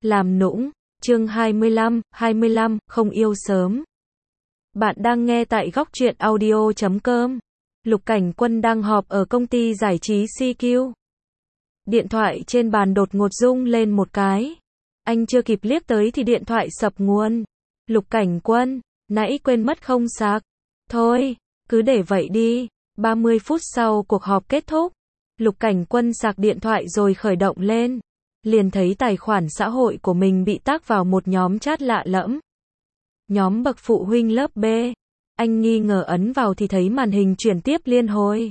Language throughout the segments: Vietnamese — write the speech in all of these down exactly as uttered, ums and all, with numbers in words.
Làm nũng, chương hai mươi lăm, hai mươi lăm, không yêu sớm. Bạn đang nghe tại góc truyện audio chấm com. Lục Cảnh Quân đang họp ở công ty giải trí xê quy. Điện thoại trên bàn đột ngột rung lên một cái. Anh chưa kịp liếc tới thì điện thoại sập nguồn. Lục Cảnh Quân, nãy quên mất không sạc. Thôi, cứ để vậy đi. ba mươi phút sau cuộc họp kết thúc. Lục Cảnh Quân sạc điện thoại rồi khởi động lên. Liền thấy tài khoản xã hội của mình bị tác vào một nhóm chat lạ lẫm. Nhóm bậc phụ huynh lớp B. Anh nghi ngờ ấn vào thì thấy màn hình chuyển tiếp liên hồi.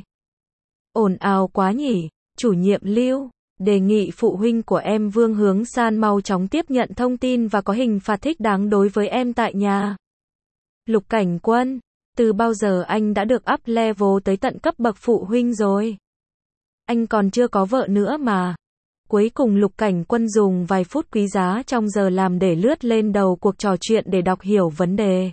Ồn ào quá nhỉ, chủ nhiệm Lưu, đề nghị phụ huynh của em Vương Hướng San mau chóng tiếp nhận thông tin và có hình phạt thích đáng đối với em tại nhà. Lục Cảnh Quân, từ bao giờ anh đã được up level tới tận cấp bậc phụ huynh rồi? Anh còn chưa có vợ nữa mà. Cuối cùng Lục Cảnh Quân dùng vài phút quý giá trong giờ làm để lướt lên đầu cuộc trò chuyện để đọc hiểu vấn đề.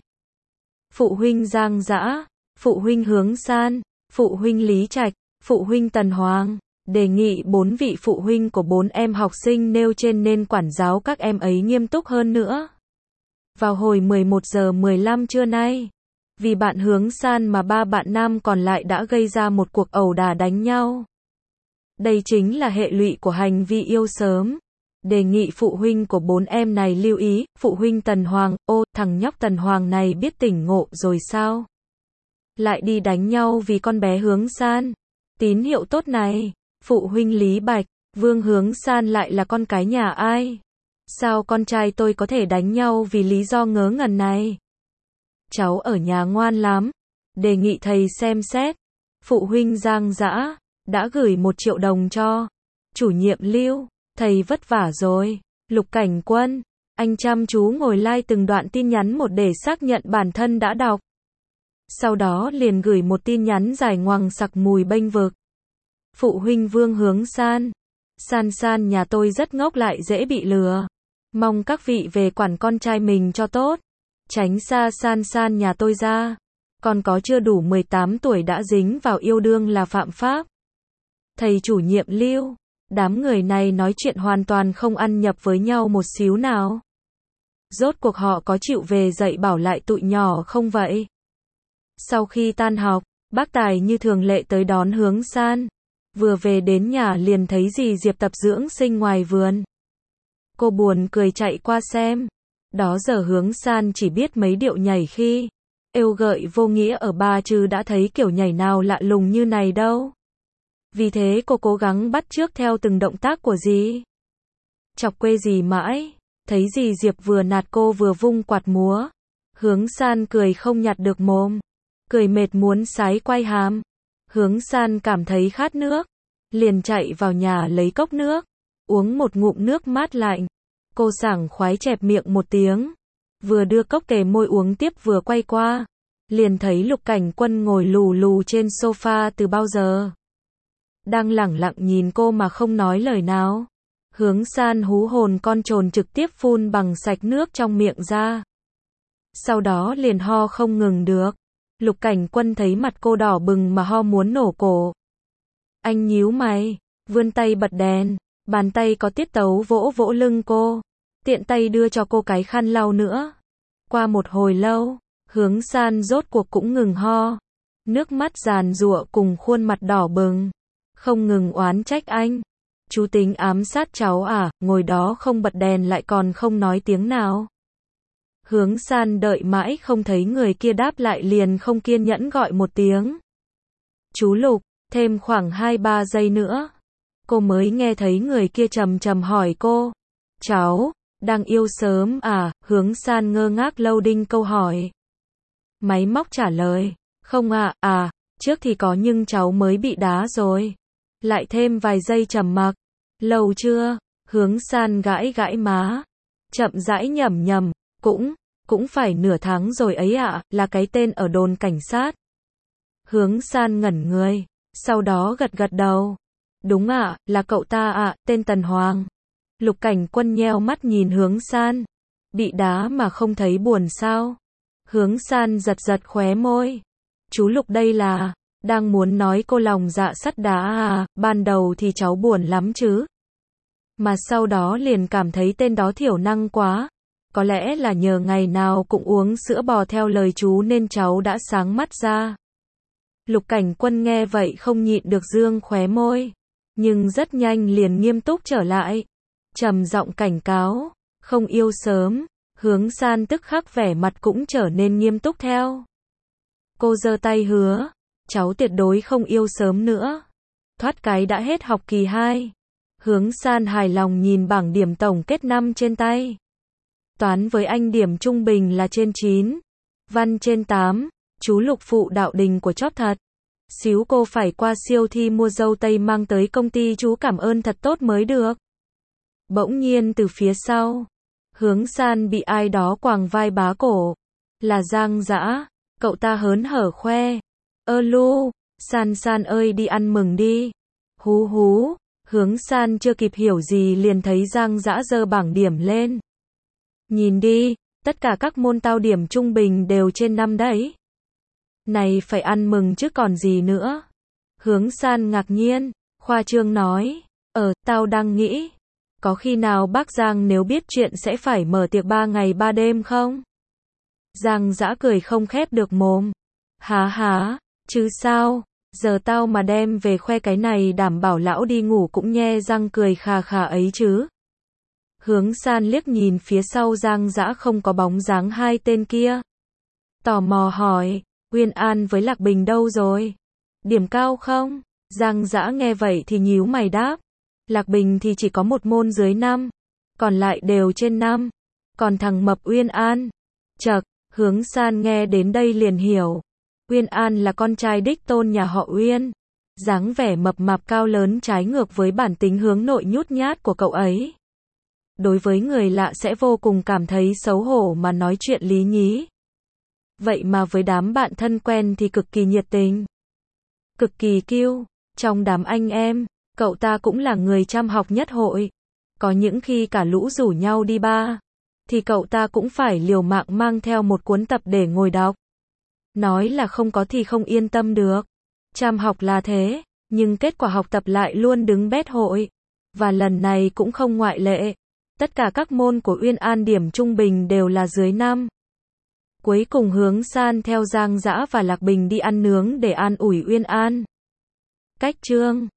Phụ huynh Giang Dã, phụ huynh Hướng San, phụ huynh Lý Trạch, phụ huynh Tần Hoàng, đề nghị bốn vị phụ huynh của bốn em học sinh nêu trên nên quản giáo các em ấy nghiêm túc hơn nữa. Vào hồi mười một giờ mười lăm trưa nay, vì bạn Hướng San mà ba bạn nam còn lại đã gây ra một cuộc ẩu đả đánh nhau. Đây chính là hệ lụy của hành vi yêu sớm. Đề nghị phụ huynh của bốn em này lưu ý, phụ huynh Tần Hoàng, ô, thằng nhóc Tần Hoàng này biết tỉnh ngộ rồi sao? Lại đi đánh nhau vì con bé Hướng San. Tín hiệu tốt này. Phụ huynh Lý Bạch, Vương Hướng San lại là con cái nhà ai? Sao con trai tôi có thể đánh nhau vì lý do ngớ ngẩn này? Cháu ở nhà ngoan lắm. Đề nghị thầy xem xét. Phụ huynh Giang Dã đã gửi một triệu đồng cho chủ nhiệm Lưu, thầy vất vả rồi. Lục Cảnh Quân, anh chăm chú ngồi like từng đoạn tin nhắn một để xác nhận bản thân đã đọc. Sau đó liền gửi một tin nhắn dài ngoằng sặc mùi bênh vực. Phụ huynh Vương Hướng San, San San nhà tôi rất ngốc lại dễ bị lừa. Mong các vị về quản con trai mình cho tốt. Tránh xa San San nhà tôi ra. Còn có chưa đủ mười tám tuổi đã dính vào yêu đương là phạm pháp. Thầy chủ nhiệm Lưu, đám người này nói chuyện hoàn toàn không ăn nhập với nhau một xíu nào. Rốt cuộc họ có chịu về dạy bảo lại tụi nhỏ không vậy? Sau khi tan học, bác Tài như thường lệ tới đón Hướng San. Vừa về đến nhà liền thấy dì Diệp tập dưỡng sinh ngoài vườn. Cô buồn cười chạy qua xem. Đó giờ Hướng San chỉ biết mấy điệu nhảy khi êu gợi vô nghĩa ở ba chứ đã thấy kiểu nhảy nào lạ lùng như này đâu. Vì thế cô cố gắng bắt chước theo từng động tác của dì. Chọc quê dì mãi, thấy dì Diệp vừa nạt cô vừa vung quạt múa. Hướng San cười không nhặt được mồm, cười mệt muốn sái quay hàm. Hướng San cảm thấy khát nước, liền chạy vào nhà lấy cốc nước, uống một ngụm nước mát lạnh. Cô sảng khoái chẹp miệng một tiếng, vừa đưa cốc kề môi uống tiếp vừa quay qua, liền thấy Lục Cảnh Quân ngồi lù lù trên sofa từ bao giờ. Đang lẳng lặng nhìn cô mà không nói lời nào. Hướng San hú hồn con trồn trực tiếp phun bằng sạch nước trong miệng ra. Sau đó liền ho không ngừng được. Lục Cảnh Quân thấy mặt cô đỏ bừng mà ho muốn nổ cổ. Anh nhíu mày, vươn tay bật đèn, bàn tay có tiết tấu vỗ vỗ lưng cô, tiện tay đưa cho cô cái khăn lau nữa. Qua một hồi lâu, Hướng San rốt cuộc cũng ngừng ho. Nước mắt giàn giụa cùng khuôn mặt đỏ bừng. Không ngừng oán trách anh. Chú tính ám sát cháu à, ngồi đó không bật đèn lại còn không nói tiếng nào. Hướng San đợi mãi không thấy người kia đáp lại liền không kiên nhẫn gọi một tiếng. Chú Lục, thêm khoảng hai ba giây nữa. Cô mới nghe thấy người kia trầm trầm hỏi cô. Cháu, đang yêu sớm à? Hướng San ngơ ngác loading câu hỏi. Máy móc trả lời. Không ạ, à, à, trước thì có nhưng cháu mới bị đá rồi. Lại thêm vài giây trầm mặc. Lâu chưa? Hướng San gãi gãi má. Chậm rãi nhẩm nhẩm. Cũng, cũng phải nửa tháng rồi ấy ạ, à, là cái tên ở đồn cảnh sát. Hướng San ngẩn người, sau đó gật gật đầu. Đúng ạ, à, là cậu ta ạ, à, tên Tần Hoàng. Lục Cảnh Quân nheo mắt nhìn Hướng San. Bị đá mà không thấy buồn sao? Hướng San giật giật khóe môi. Chú Lục đây là, đang muốn nói cô lòng dạ sắt đá à, ban đầu thì cháu buồn lắm chứ. mà sau đó liền cảm thấy tên đó thiểu năng quá. Có lẽ là nhờ ngày nào cũng uống sữa bò theo lời chú nên cháu đã sáng mắt ra. Lục Cảnh Quân nghe vậy không nhịn được dương khóe môi, nhưng rất nhanh liền nghiêm túc trở lại, trầm giọng cảnh cáo, không yêu sớm. Hướng San tức khắc vẻ mặt cũng trở nên nghiêm túc theo. Cô giơ tay hứa, cháu tuyệt đối không yêu sớm nữa. Thoát cái đã hết học kỳ hai. Hướng San hài lòng nhìn bảng điểm tổng kết năm trên tay. Toán với anh điểm trung bình là trên chín, văn trên tám, chú Lục phụ đạo đình của chóp thật. Xíu cô phải qua siêu thi mua dâu tây mang tới công ty chú cảm ơn thật tốt mới được. Bỗng nhiên từ phía sau, Hướng San bị ai đó quàng vai bá cổ. Là Giang Dã, cậu ta hớn hở khoe. Ơ lu, San San ơi đi ăn mừng đi. Hú hú, Hướng San chưa kịp hiểu gì liền thấy Giang Dã giơ bảng điểm lên. Nhìn đi, tất cả các môn tao điểm trung bình đều trên năm đấy. Này phải ăn mừng chứ còn gì nữa. Hướng San ngạc nhiên, khoa trương nói, ờ, tao đang nghĩ, có khi nào bác Giang nếu biết chuyện sẽ phải mở tiệc ba ngày ba đêm không? Giang Dã cười không khép được mồm. Há há, chứ sao, giờ tao mà đem về khoe cái này đảm bảo lão đi ngủ cũng nhe răng cười khà khà ấy chứ. Hướng San liếc nhìn phía sau Giang Dã không có bóng dáng hai tên kia. Tò mò hỏi, Uyên An với Lạc Bình đâu rồi? Điểm cao không? Giang Dã nghe vậy thì nhíu mày đáp. Lạc Bình thì chỉ có một môn dưới năm, còn lại đều trên năm. Còn thằng mập Uyên An. Chậc, Hướng San nghe đến đây liền hiểu. Uyên An là con trai đích tôn nhà họ Uyên. Dáng vẻ mập mạp cao lớn trái ngược với bản tính hướng nội nhút nhát của cậu ấy. Đối với người lạ sẽ vô cùng cảm thấy xấu hổ mà nói chuyện lý nhí. Vậy mà với đám bạn thân quen thì cực kỳ nhiệt tình, cực kỳ kiêu. Trong đám anh em, cậu ta cũng là người chăm học nhất hội. Có những khi cả lũ rủ nhau đi bar, thì cậu ta cũng phải liều mạng mang theo một cuốn tập để ngồi đọc. Nói là không có thì không yên tâm được. Chăm học là thế, nhưng kết quả học tập lại luôn đứng bét hội. Và lần này cũng không ngoại lệ. Tất cả các môn của Uyên An điểm trung bình đều là dưới năm. Cuối cùng Hướng San theo Giang Dã và Lạc Bình đi ăn nướng để an ủi Uyên An. Cách chương